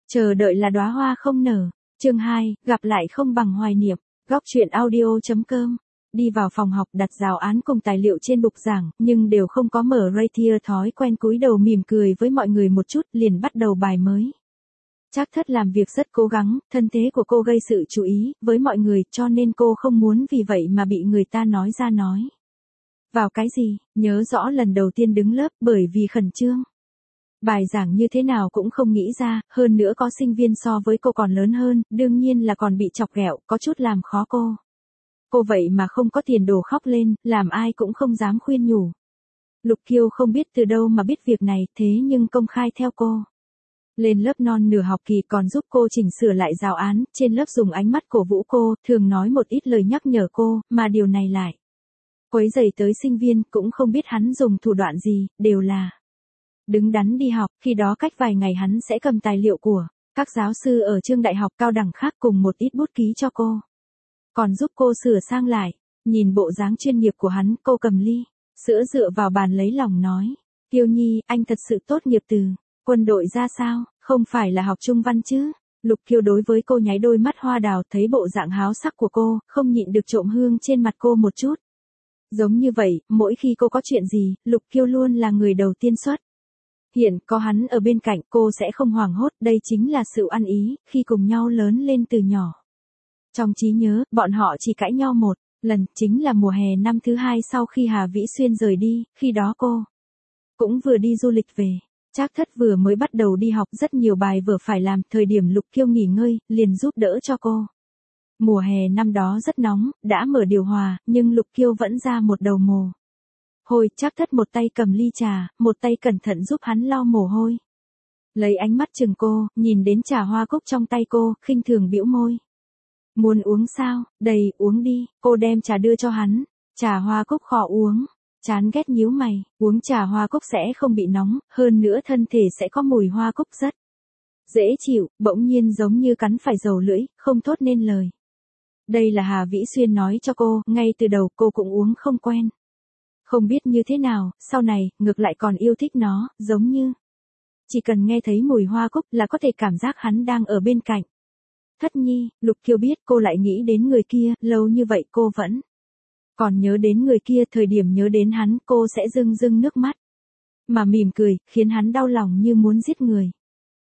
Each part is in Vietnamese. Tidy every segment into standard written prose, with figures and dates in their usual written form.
Chờ đợi là đóa hoa không nở. Chương 2, gặp lại không bằng hoài niệm. Góc truyện audio.com. Đi vào phòng học đặt giáo án cùng tài liệu trên bục giảng, nhưng đều không có mở Ratier thói quen cúi đầu mỉm cười với mọi người một chút, liền bắt đầu bài mới. Trác Thất làm việc rất cố gắng, thân thế của cô gây sự chú ý với mọi người, cho nên cô không muốn vì vậy mà bị người ta nói ra nói vào cái gì. Nhớ rõ lần đầu tiên đứng lớp bởi vì khẩn trương. Bài giảng như thế nào cũng không nghĩ ra, hơn nữa có sinh viên so với cô còn lớn hơn, đương nhiên là còn bị chọc ghẹo, có chút làm khó cô. Cô vậy mà không có tiền đổ khóc lên, làm ai cũng không dám khuyên nhủ. Lục Kiêu không biết từ đâu mà biết việc này, thế nhưng công khai theo cô. Lên lớp non nửa học kỳ còn giúp cô chỉnh sửa lại giáo án, trên lớp dùng ánh mắt cổ vũ cô, thường nói một ít lời nhắc nhở cô, mà điều này lại quấy rầy tới sinh viên, cũng không biết hắn dùng thủ đoạn gì, đều là đứng đắn đi học. Khi đó cách vài ngày hắn sẽ cầm tài liệu của các giáo sư ở trường đại học cao đẳng khác cùng một ít bút ký cho cô. Còn giúp cô sửa sang lại. Nhìn bộ dáng chuyên nghiệp của hắn, cô cầm ly sữa dựa vào bàn lấy lòng nói. Kiêu Nhi, anh thật sự tốt nghiệp từ quân đội ra sao, không phải là học trung văn chứ? Lục Kiêu đối với cô nháy đôi mắt hoa đào, thấy bộ dạng háo sắc của cô, không nhịn được trộm hương trên mặt cô một chút. Giống như vậy, mỗi khi cô có chuyện gì, Lục Kiêu luôn là người đầu tiên xuất hiện, có hắn ở bên cạnh cô sẽ không hoảng hốt, đây chính là sự ăn ý, khi cùng nhau lớn lên từ nhỏ. Trong trí nhớ, bọn họ chỉ cãi nhau một lần, chính là mùa hè năm thứ 2 sau khi Hà Vĩ Xuyên rời đi, khi đó cô cũng vừa đi du lịch về. Trác Thất vừa mới bắt đầu đi học, rất nhiều bài vở phải làm, thời điểm Lục Kiêu nghỉ ngơi, liền giúp đỡ cho cô. Mùa hè năm đó rất nóng, đã mở điều hòa, nhưng Lục Kiêu vẫn ra một đầu mồ hôi. Trác Thất một tay cầm ly trà, một tay cẩn thận giúp hắn lau mồ hôi. Lấy ánh mắt chừng cô, nhìn đến trà hoa cúc trong tay cô, khinh thường bĩu môi. Muốn uống sao? Đây, uống đi. Cô đem trà đưa cho hắn. Trà hoa cúc khó uống. Chán ghét nhíu mày, uống trà hoa cúc sẽ không bị nóng, hơn nữa thân thể sẽ có mùi hoa cúc rất dễ chịu, bỗng nhiên giống như cắn phải dầu lưỡi, không thốt nên lời. Đây là Hà Vĩ Xuyên nói cho cô, ngay từ đầu cô cũng uống không quen. Không biết như thế nào, sau này, ngược lại còn yêu thích nó, giống như chỉ cần nghe thấy mùi hoa cúc là có thể cảm giác hắn đang ở bên cạnh. Thất Nhi, Lục Kiêu biết cô lại nghĩ đến người kia, lâu như vậy cô vẫn còn nhớ đến người kia, thời điểm nhớ đến hắn cô sẽ rưng rưng nước mắt. Mà mỉm cười, khiến hắn đau lòng như muốn giết người.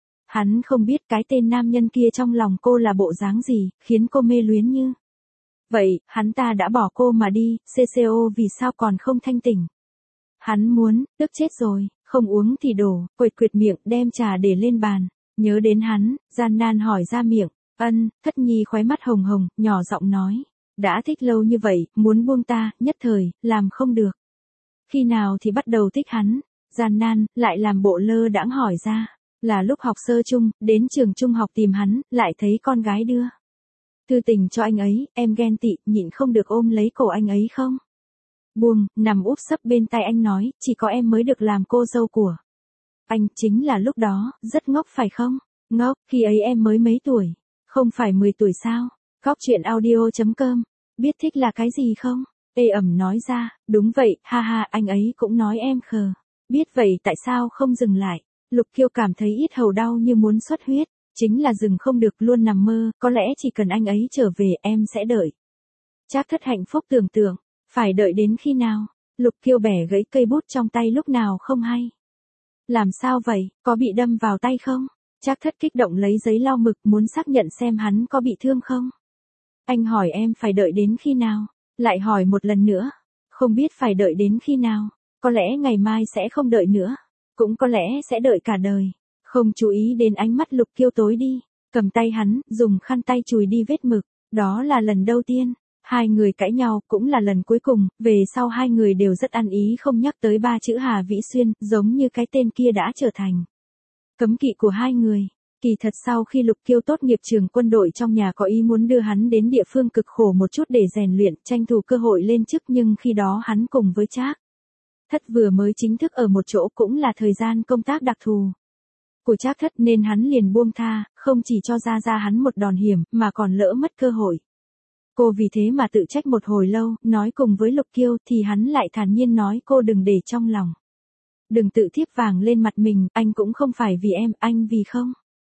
Hắn không biết cái tên nam nhân kia trong lòng cô là bộ dáng gì, khiến cô mê luyến như vậy. Hắn ta đã bỏ cô mà đi, CCO vì sao còn không thanh tỉnh. Hắn muốn, tức chết rồi, không uống thì đổ, quệt quệt miệng đem trà để lên bàn. Nhớ đến hắn, gian nan hỏi ra miệng. Ân. Thất Nhi khóe mắt hồng hồng, nhỏ giọng nói. Đã thích lâu như vậy, muốn buông ta, nhất thời, làm không được. Khi nào thì bắt đầu thích hắn? Gian nan, lại làm bộ lơ đãng hỏi ra. Là lúc học sơ trung, đến trường trung học tìm hắn, lại thấy con gái đưa thư tình cho anh ấy, em ghen tị, nhịn không được ôm lấy cổ anh ấy không? Buông, nằm úp sấp bên tay anh nói, chỉ có em mới được làm cô dâu của anh. Chính là lúc đó, rất ngốc phải không? Ngốc, khi ấy em mới mấy tuổi? Không phải 10 tuổi sao? Góc truyện audio.com. Biết thích là cái gì không? Ê ẩm nói ra, đúng vậy, ha ha, anh ấy cũng nói em khờ. Biết vậy tại sao không dừng lại? Lục Kiêu cảm thấy yết hầu đau như muốn xuất huyết. Chính là dừng không được, luôn nằm mơ, có lẽ chỉ cần anh ấy trở về em sẽ đợi. Trác Thất hạnh phúc tưởng tượng, phải đợi đến khi nào? Lục Kiêu bẻ gãy cây bút trong tay lúc nào không hay. Làm sao vậy, có bị đâm vào tay không? Trác Thất kích động lấy giấy lau mực muốn xác nhận xem hắn có bị thương không. Anh hỏi em phải đợi đến khi nào? Lại hỏi một lần nữa. Không biết phải đợi đến khi nào. Có lẽ ngày mai sẽ không đợi nữa. Cũng có lẽ sẽ đợi cả đời. Không chú ý đến ánh mắt Lục Kiêu tối đi. Cầm tay hắn, dùng khăn tay chùi đi vết mực. Đó là lần đầu tiên. Hai người cãi nhau, cũng là lần cuối cùng. Về sau hai người đều rất ăn ý không nhắc tới ba chữ Hà Vĩ Xuyên, giống như cái tên kia đã trở thành cấm kỵ của hai người. Kỳ thật sau khi Lục Kiêu tốt nghiệp trường quân đội, trong nhà có ý muốn đưa hắn đến địa phương cực khổ một chút để rèn luyện, tranh thủ cơ hội lên chức, nhưng khi đó hắn cùng với Trác Thất vừa mới chính thức ở một chỗ, cũng là thời gian công tác đặc thù của Trác Thất, nên hắn liền buông tha, không chỉ cho ra hắn một đòn hiểm, mà còn lỡ mất cơ hội. Cô vì thế mà tự trách một hồi lâu, nói cùng với Lục Kiêu thì hắn lại thản nhiên nói cô đừng để trong lòng. Đừng tự thiếp vàng lên mặt mình, anh cũng không phải vì em, anh vì không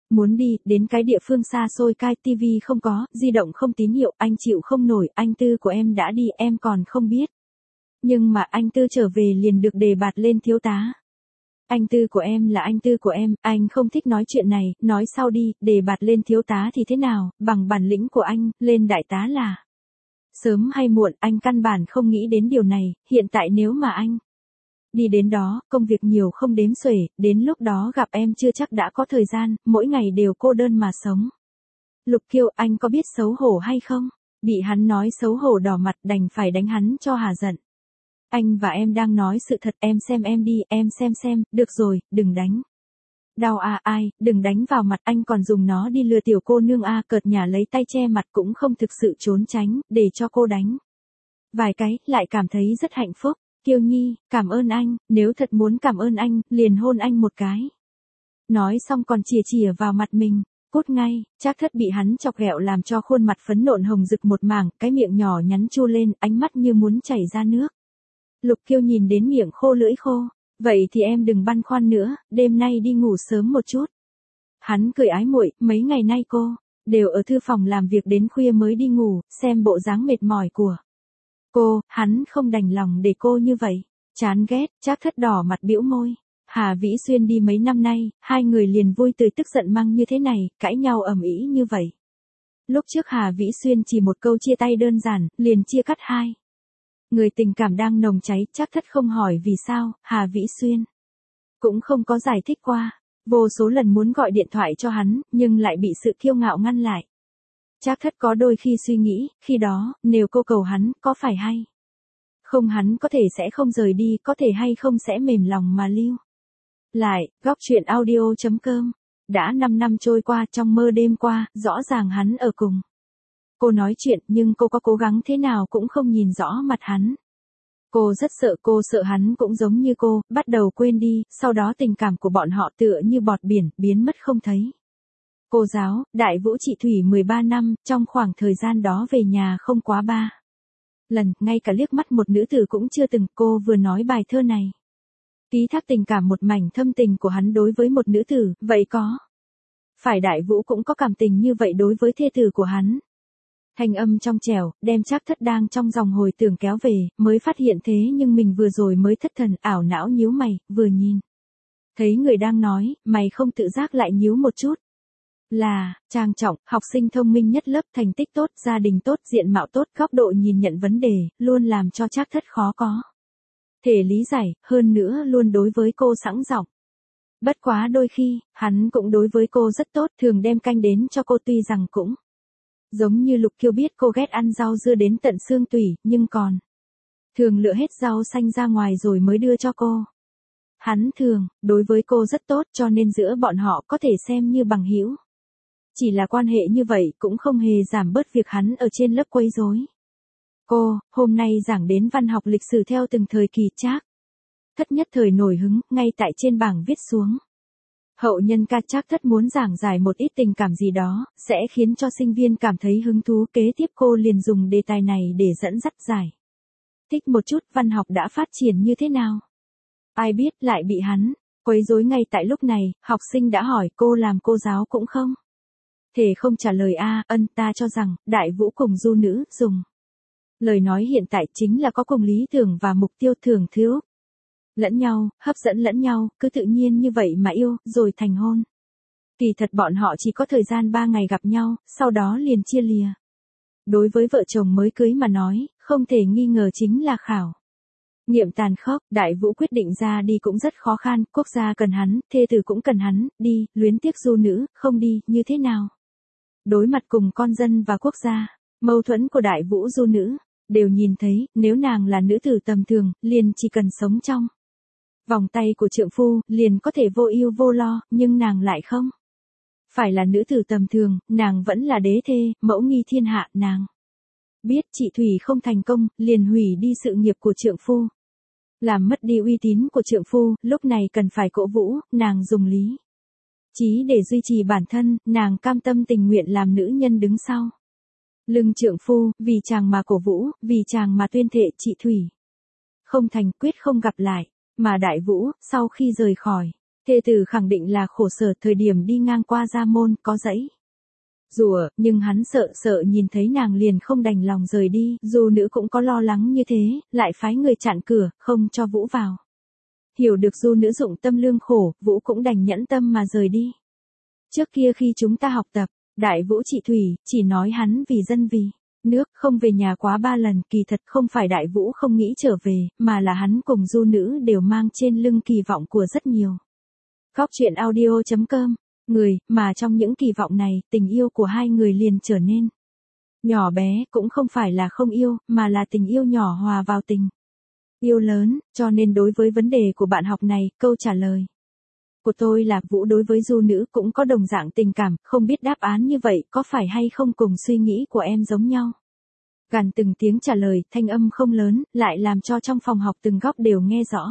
Muốn đi, đến cái địa phương xa xôi cai tivi không có, di động không tín hiệu, anh chịu không nổi, anh Tư của em đã đi, em còn không biết. Nhưng mà anh Tư trở về liền được đề bạt lên thiếu tá. Anh Tư của em là anh Tư của em, anh không thích nói chuyện này, nói sau đi, đề bạt lên thiếu tá thì thế nào, bằng bản lĩnh của anh, lên đại tá là. Sớm hay muộn, anh căn bản không nghĩ đến điều này, hiện tại nếu mà anh đi đến đó, công việc nhiều không đếm xuể, đến lúc đó gặp em chưa chắc đã có thời gian, mỗi ngày đều cô đơn mà sống. Lục Kiêu, anh có biết xấu hổ hay không? Bị hắn nói xấu hổ đỏ mặt đành phải đánh hắn cho hà giận. Anh và em đang nói sự thật, em xem em đi, em xem, được rồi, đừng đánh. Đau à ai, đừng đánh vào mặt, anh còn dùng nó đi lừa tiểu cô nương à, cợt nhả lấy tay che mặt cũng không thực sự trốn tránh, để cho cô đánh. Vài cái, lại cảm thấy rất hạnh phúc. Kiêu Nhi, cảm ơn anh, nếu thật muốn cảm ơn anh, liền hôn anh một cái. Nói xong còn chìa vào mặt mình, cút ngay, Trác Thất bị hắn chọc ghẹo làm cho khuôn mặt phấn nộn hồng rực một mảng, cái miệng nhỏ nhắn chu lên, ánh mắt như muốn chảy ra nước. Lục Kiêu nhìn đến miệng khô lưỡi khô, vậy thì em đừng băn khoăn nữa, đêm nay đi ngủ sớm một chút. Hắn cười ái muội, mấy ngày nay cô đều ở thư phòng làm việc đến khuya mới đi ngủ, xem bộ dáng mệt mỏi của cô, hắn không đành lòng để cô như vậy. Chán ghét, Trác Thất đỏ mặt bĩu môi. Hà Vĩ Xuyên đi mấy năm nay, hai người liền vui tươi tức giận măng như thế này, cãi nhau ầm ĩ như vậy. Lúc trước Hà Vĩ Xuyên chỉ một câu chia tay đơn giản, liền chia cắt hai. Người tình cảm đang nồng cháy, Trác Thất không hỏi vì sao, Hà Vĩ Xuyên cũng không có giải thích qua. Vô số lần muốn gọi điện thoại cho hắn, nhưng lại bị sự kiêu ngạo ngăn lại. Trác Thất có đôi khi suy nghĩ, khi đó, nếu cô cầu hắn, có phải hay không hắn có thể sẽ không rời đi, có thể hay không sẽ mềm lòng mà lưu lại. Góc truyện audio.com. Đã 5 năm trôi qua, trong mơ đêm qua, rõ ràng hắn ở cùng cô nói chuyện, nhưng cô có cố gắng thế nào cũng không nhìn rõ mặt hắn. Cô rất sợ, cô sợ hắn cũng giống như cô, bắt đầu quên đi, sau đó tình cảm của bọn họ tựa như bọt biển, biến mất không thấy. Cô giáo, Đại Vũ Trị Thủy 13 năm, trong khoảng thời gian đó về nhà không quá 3 lần, ngay cả liếc mắt một nữ tử cũng chưa từng. Cô vừa nói bài thơ này ký thác tình cảm một mảnh thâm tình của hắn đối với một nữ tử, vậy có phải Đại Vũ cũng có cảm tình như vậy đối với thê tử của hắn? Thanh âm trong trẻo, đem Trác Thất đang trong dòng hồi tưởng kéo về, mới phát hiện thế nhưng mình vừa rồi mới thất thần, ảo não nhíu mày, vừa nhìn thấy người đang nói, mày không tự giác lại nhíu một chút. Là, trang trọng, học sinh thông minh nhất lớp, thành tích tốt, gia đình tốt, diện mạo tốt, góc độ nhìn nhận vấn đề, luôn làm cho Trác Thất khó có thể lý giải, hơn nữa luôn đối với cô sẵn giọng. Bất quá đôi khi, hắn cũng đối với cô rất tốt, thường đem canh đến cho cô, tuy rằng cũng giống như Lục Kiêu biết cô ghét ăn rau dưa đến tận xương tủy, nhưng còn thường lựa hết rau xanh ra ngoài rồi mới đưa cho cô. Hắn thường đối với cô rất tốt, cho nên giữa bọn họ có thể xem như bằng hữu. Chỉ là quan hệ như vậy cũng không hề giảm bớt việc hắn ở trên lớp quấy rối. Cô, hôm nay giảng đến văn học lịch sử theo từng thời kỳ. Trác Thất nhất thời nổi hứng, ngay tại trên bảng viết xuống. Hậu nhân ca. Trác Thất muốn giảng giải một ít tình cảm gì đó, sẽ khiến cho sinh viên cảm thấy hứng thú, kế tiếp cô liền dùng đề tài này để dẫn dắt giải thích một chút văn học đã phát triển như thế nào. Ai biết lại bị hắn quấy rối ngay tại lúc này, học sinh đã hỏi, cô làm cô giáo cũng không thể không trả lời a. Ta cho rằng, Đại Vũ cùng du nữ, dùng lời nói hiện tại chính là có cùng lý tưởng và mục tiêu, thường thiếu lẫn nhau, hấp dẫn lẫn nhau, cứ tự nhiên như vậy mà yêu, rồi thành hôn. Kỳ thật bọn họ chỉ có thời gian 3 ngày gặp nhau, sau đó liền chia lìa. Đối với vợ chồng mới cưới mà nói, không thể nghi ngờ chính là khảo nghiệm tàn khốc. Đại Vũ quyết định ra đi cũng rất khó khăn, quốc gia cần hắn, thê tử cũng cần hắn, đi, luyến tiếc du nữ, không đi, như thế nào? Đối mặt cùng con dân và quốc gia, mâu thuẫn của Đại Vũ du nữ, đều nhìn thấy, nếu nàng là nữ tử tầm thường, liền chỉ cần sống trong vòng tay của trượng phu, liền có thể vô ưu vô lo, nhưng nàng lại không phải là nữ tử tầm thường, nàng vẫn là đế thê, mẫu nghi thiên hạ. Nàng biết chị Thủy không thành công, liền hủy đi sự nghiệp của trượng phu, làm mất đi uy tín của trượng phu, lúc này cần phải cổ vũ, nàng dùng lý trí để duy trì bản thân, nàng cam tâm tình nguyện làm nữ nhân đứng sau lưng trượng phu, vì chàng mà cổ vũ, vì chàng mà tuyên thệ. Chị Thủy không thành, quyết không gặp lại. Mà Đại Vũ, sau khi rời khỏi Thê tử khẳng định là khổ sở thời điểm đi ngang qua gia môn có dãy rùa, nhưng hắn sợ nhìn thấy nàng liền không đành lòng rời đi, dù nữ cũng có lo lắng như thế, lại phái người chặn cửa, không cho Vũ vào. Hiểu được du nữ dụng tâm lương khổ, Vũ cũng đành nhẫn tâm mà rời đi. Trước kia khi chúng ta học tập, Đại Vũ trị thủy, chỉ nói hắn vì dân vì nước, không về nhà quá 3 lần, kỳ thật không phải Đại Vũ không nghĩ trở về, mà là hắn cùng du nữ đều mang trên lưng kỳ vọng của rất nhiều. Góc truyện audio.com, người, mà trong những kỳ vọng này, tình yêu của hai người liền trở nên nhỏ bé, cũng không phải là không yêu, mà là tình yêu nhỏ hòa vào tình yêu lớn, cho nên đối với vấn đề của bạn học này, câu trả lời của tôi là Vũ đối với du nữ cũng có đồng dạng tình cảm, không biết đáp án như vậy có phải hay không cùng suy nghĩ của em giống nhau. Gàn từng tiếng trả lời, thanh âm không lớn, lại làm cho trong phòng học từng góc đều nghe rõ.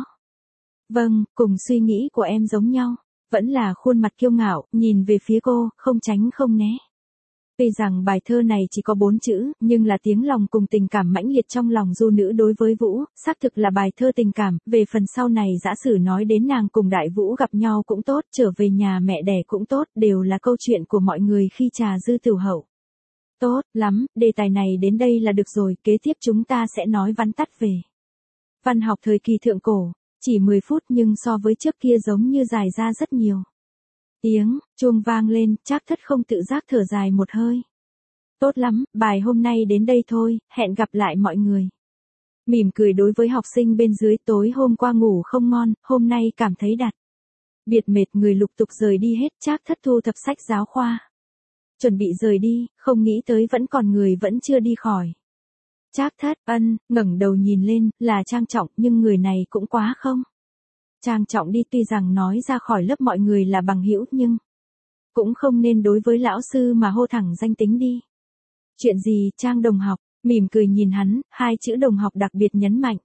Vâng, cùng suy nghĩ của em giống nhau. Vẫn là khuôn mặt kiêu ngạo, nhìn về phía cô, không tránh không né. Tuy rằng bài thơ này chỉ có 4 chữ, nhưng là tiếng lòng cùng tình cảm mãnh liệt trong lòng du nữ đối với Vũ, xác thực là bài thơ tình cảm, về phần sau này giả sử nói đến nàng cùng Đại Vũ gặp nhau cũng tốt, trở về nhà mẹ đẻ cũng tốt, đều là câu chuyện của mọi người khi trà dư tửu hậu. Tốt lắm, đề tài này đến đây là được rồi, kế tiếp chúng ta sẽ nói vắn tắt về văn học thời kỳ thượng cổ. Chỉ 10 phút nhưng so với trước kia giống như dài ra rất nhiều. Tiếng chuông vang lên, Trác Thất không tự giác thở dài một hơi. Tốt lắm, bài hôm nay đến đây thôi, hẹn gặp lại mọi người. Mỉm cười đối với học sinh bên dưới, tối hôm qua ngủ không ngon, hôm nay cảm thấy đặc biệt mệt, người lục tục rời đi hết. Trác Thất thu thập sách giáo khoa, chuẩn bị rời đi, không nghĩ tới vẫn còn người vẫn chưa đi khỏi. Trác Thất, ngẩng đầu nhìn lên, là Trang Trọng, nhưng người này cũng quá không. Trang Trọng đi, tuy rằng nói ra khỏi lớp mọi người là bằng hữu nhưng cũng không nên đối với lão sư mà hô thẳng danh tính đi. Chuyện gì, Trang đồng học, mỉm cười nhìn hắn, 2 chữ đồng học đặc biệt nhấn mạnh.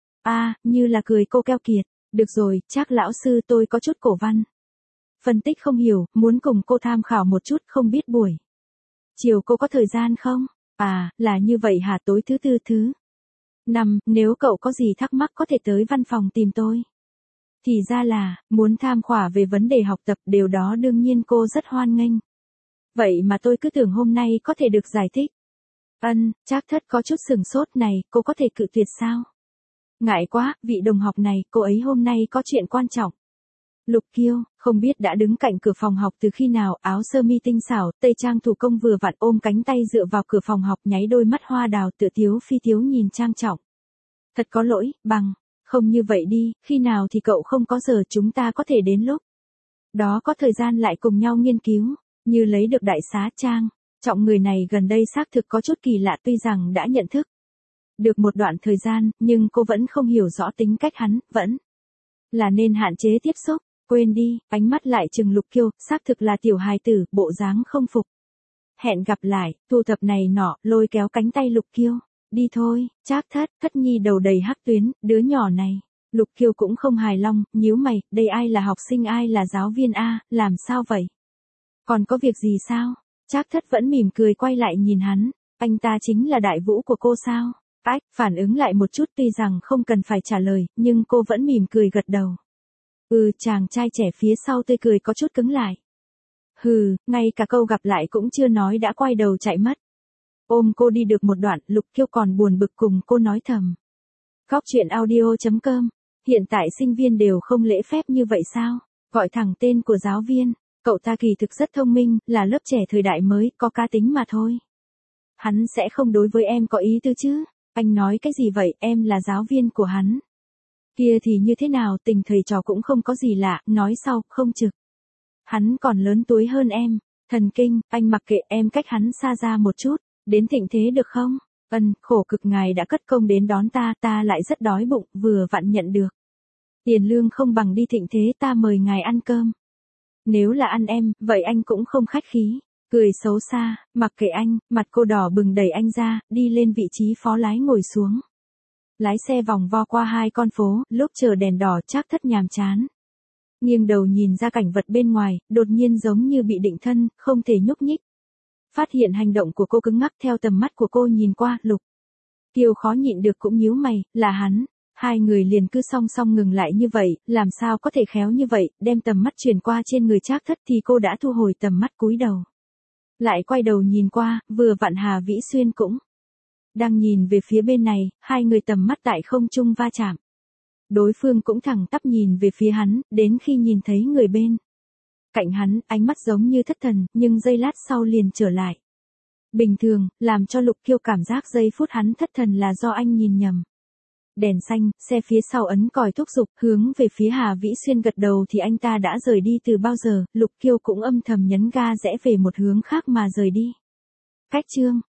Như là cười cô keo kiệt, được rồi, Trác lão sư tôi có chút cổ văn phân tích không hiểu, muốn cùng cô tham khảo một chút, không biết buổi chiều cô có thời gian không? Là như vậy hả, tối thứ tư thứ 5, nếu cậu có gì thắc mắc có thể tới văn phòng tìm tôi. Thì ra là, muốn tham khảo về vấn đề học tập, điều đó đương nhiên cô rất hoan nghênh. Vậy mà tôi cứ tưởng hôm nay có thể được giải thích. Trác Thất có chút sừng sốt, này, cô có thể cự tuyệt sao? Ngại quá, vị đồng học này, cô ấy hôm nay có chuyện quan trọng. Lục Kiêu, không biết đã đứng cạnh cửa phòng học từ khi nào, áo sơ mi tinh xảo, tây trang thủ công vừa vặn, ôm cánh tay dựa vào cửa phòng học, nháy đôi mắt hoa đào tựa tiếu phi tiếu nhìn Trang Trọng. Thật có lỗi, không như vậy đi, khi nào thì cậu không có giờ, chúng ta có thể đến lúc đó có thời gian lại cùng nhau nghiên cứu, như lấy được đại xá. Trang Trọng người này gần đây xác thực có chút kỳ lạ, tuy rằng đã nhận thức được một đoạn thời gian, nhưng cô vẫn không hiểu rõ tính cách hắn, vẫn là nên hạn chế tiếp xúc. Quên đi, ánh mắt lại trừng Lục Kiêu, xác thực là tiểu hài tử, bộ dáng không phục. Hẹn gặp lại, thu thập này nọ, lôi kéo cánh tay Lục Kiêu. Đi thôi, Trác Thất, Thất Nhi đầu đầy hắc tuyến, đứa nhỏ này. Lục Kiêu cũng không hài lòng, nhíu mày, đây ai là học sinh ai là giáo viên làm sao vậy? Còn có việc gì sao? Trác Thất vẫn mỉm cười quay lại nhìn hắn, anh ta chính là Đại Vũ của cô sao? Phản ứng lại một chút, tuy rằng không cần phải trả lời, nhưng cô vẫn mỉm cười gật đầu. Chàng trai trẻ phía sau tươi cười có chút cứng lại. Ngay cả câu gặp lại cũng chưa nói đã quay đầu chạy mất. Ôm cô đi được một đoạn, Lục Kiêu còn buồn bực cùng cô nói thầm. Góc truyện audio.com, hiện tại sinh viên đều không lễ phép như vậy sao? Gọi thẳng tên của giáo viên, cậu ta kỳ thực rất thông minh, là lớp trẻ thời đại mới, có cá tính mà thôi. Hắn sẽ không đối với em có ý tư chứ? Anh nói cái gì vậy, em là giáo viên của hắn. Kia thì như thế nào, tình thầy trò cũng không có gì lạ, nói sau, không trực. Hắn còn lớn tuổi hơn em, thần kinh, anh mặc kệ, em cách hắn xa ra một chút, đến thịnh thế được không? Khổ cực ngài đã cất công đến đón ta lại rất đói bụng, vừa vặn nhận được tiền lương không bằng đi thịnh thế, ta mời ngài ăn cơm. Nếu là ăn em, vậy anh cũng không khách khí. Cười xấu xa, mặc kệ anh, mặt cô đỏ bừng đẩy anh ra, đi lên vị trí phó lái ngồi xuống. Lái xe vòng vo qua 2 con phố, lúc chờ đèn đỏ. Trác Thất nhàm chán. Nghiêng đầu nhìn ra cảnh vật bên ngoài, đột nhiên giống như bị định thân, không thể nhúc nhích. Phát hiện hành động của cô cứng ngắc, theo tầm mắt của cô nhìn qua, Lục Kiêu khó nhịn được cũng nhíu mày, là Hai người liền cứ song song ngừng lại như vậy, làm sao có thể khéo như vậy, đem tầm mắt chuyển qua trên người Trác Thất thì cô đã thu hồi tầm mắt cúi đầu. Lại quay đầu nhìn qua, vừa vặn Hà Vĩ Xuyên cũng đang nhìn về phía bên này, hai người tầm mắt tại không trung va chạm. Đối phương cũng thẳng tắp nhìn về phía hắn, đến khi nhìn thấy người bên cạnh hắn, ánh mắt giống như thất thần, nhưng giây lát sau liền trở lại. Bình thường, làm cho Lục Kiêu cảm giác giây phút hắn thất thần là do anh nhìn nhầm. Đèn xanh, xe phía sau ấn còi thúc giục, hướng về phía Hà Vĩ Xuyên gật đầu thì anh ta đã rời đi từ bao giờ, Lục Kiêu cũng âm thầm nhấn ga rẽ về một hướng khác mà rời đi. Cách chương